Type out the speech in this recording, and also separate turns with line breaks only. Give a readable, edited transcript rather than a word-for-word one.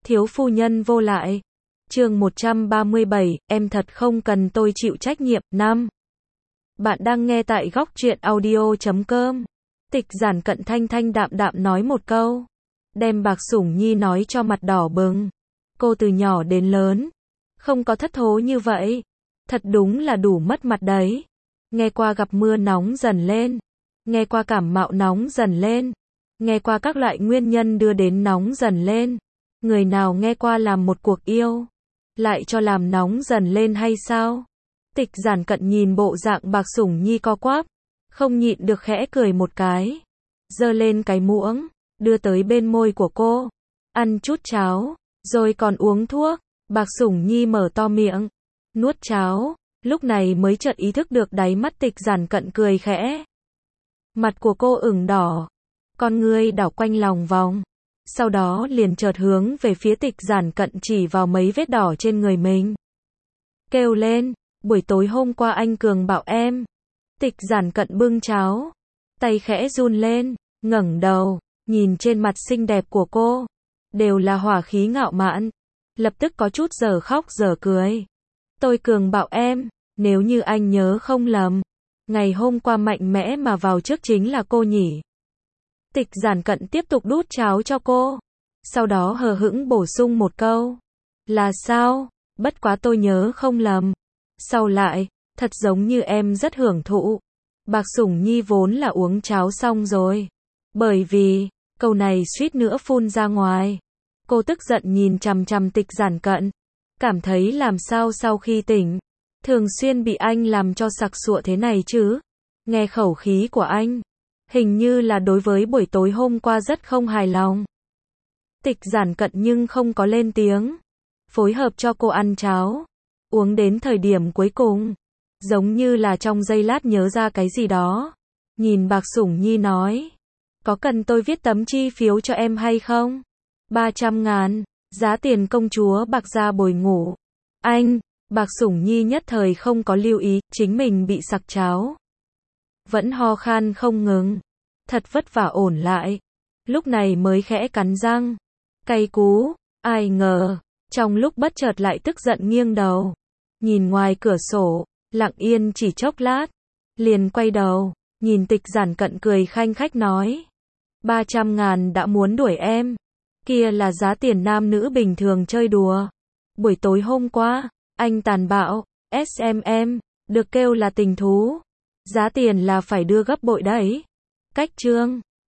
Thiếu phu nhân vô lại. Chương 137, em thật không cần tôi chịu trách nhiệm. 5. Bạn đang nghe tại góc truyện audio.com. Tịch Giản Cận thanh thanh đạm đạm nói một câu, đem Bạc Sủng Nhi nói cho mặt đỏ bừng. Cô từ nhỏ đến lớn, không có thất thố như vậy. Thật đúng là đủ mất mặt đấy. Nghe qua gặp mưa nóng dần lên, nghe qua cảm mạo nóng dần lên, nghe qua các loại nguyên nhân đưa đến nóng dần lên. Người nào nghe qua làm một cuộc yêu, lại cho làm nóng dần lên hay sao? Tịch Giản Cận nhìn bộ dạng Bạc Sủng Nhi co quắp, không nhịn được khẽ cười một cái, giơ lên cái muỗng, đưa tới bên môi của cô. Ăn chút cháo, rồi còn uống thuốc. Bạc Sủng Nhi mở to miệng, nuốt cháo, lúc này mới chợt ý thức được đáy mắt Tịch Giản Cận cười khẽ. Mặt của cô ửng đỏ, con ngươi đảo quanh lòng vòng, sau đó liền chợt hướng về phía Tịch Giản Cận chỉ vào mấy vết đỏ trên người mình. Kêu lên, buổi tối hôm qua anh Cường bảo em. Tịch Giản Cận bưng cháo, tay khẽ run lên, ngẩng đầu, nhìn trên mặt xinh đẹp của cô, đều là hỏa khí ngạo mạn, lập tức có chút giờ khóc giờ cười. Tôi Cường bảo em, nếu như anh nhớ không lầm, ngày hôm qua mạnh mẽ mà vào trước chính là cô nhỉ. Tịch Giản Cận tiếp tục đút cháo cho cô, sau đó hờ hững bổ sung một câu. Là sao? Bất quá tôi nhớ không lầm. Sau lại, thật giống như em rất hưởng thụ. Bạc Sủng Nhi vốn là uống cháo xong rồi. Bởi vì, câu này suýt nữa phun ra ngoài. Cô tức giận nhìn chằm chằm Tịch Giản Cận. Cảm thấy làm sao sau khi tỉnh, thường xuyên bị anh làm cho sặc sụa thế này chứ. Nghe khẩu khí của anh, hình như là đối với buổi tối hôm qua rất không hài lòng. Tịch Giản Cận nhưng không có lên tiếng, phối hợp cho cô ăn cháo, uống đến thời điểm cuối cùng, giống như là trong giây lát nhớ ra cái gì đó. Nhìn Bạc Sủng Nhi nói, có cần tôi viết tấm chi phiếu cho em hay không? 300.000, giá tiền công chúa Bạc gia bồi ngủ. Anh, Bạc Sủng Nhi nhất thời không có lưu ý, chính mình bị sặc cháo. Vẫn ho khan không ngừng, thật vất vả ổn lại. Lúc này mới khẽ cắn răng. Cay cú, ai ngờ, trong lúc bất chợt lại tức giận nghiêng đầu. Nhìn ngoài cửa sổ, lặng yên chỉ chốc lát. Liền quay đầu, nhìn Tịch Giản Cận cười khanh khách nói. 300.000 đã muốn đuổi em. Kia là giá tiền nam nữ bình thường chơi đùa. Buổi tối hôm qua, anh tàn bạo, em, được kêu là tình thú. Giá tiền là phải đưa gấp bội đấy. Cách chương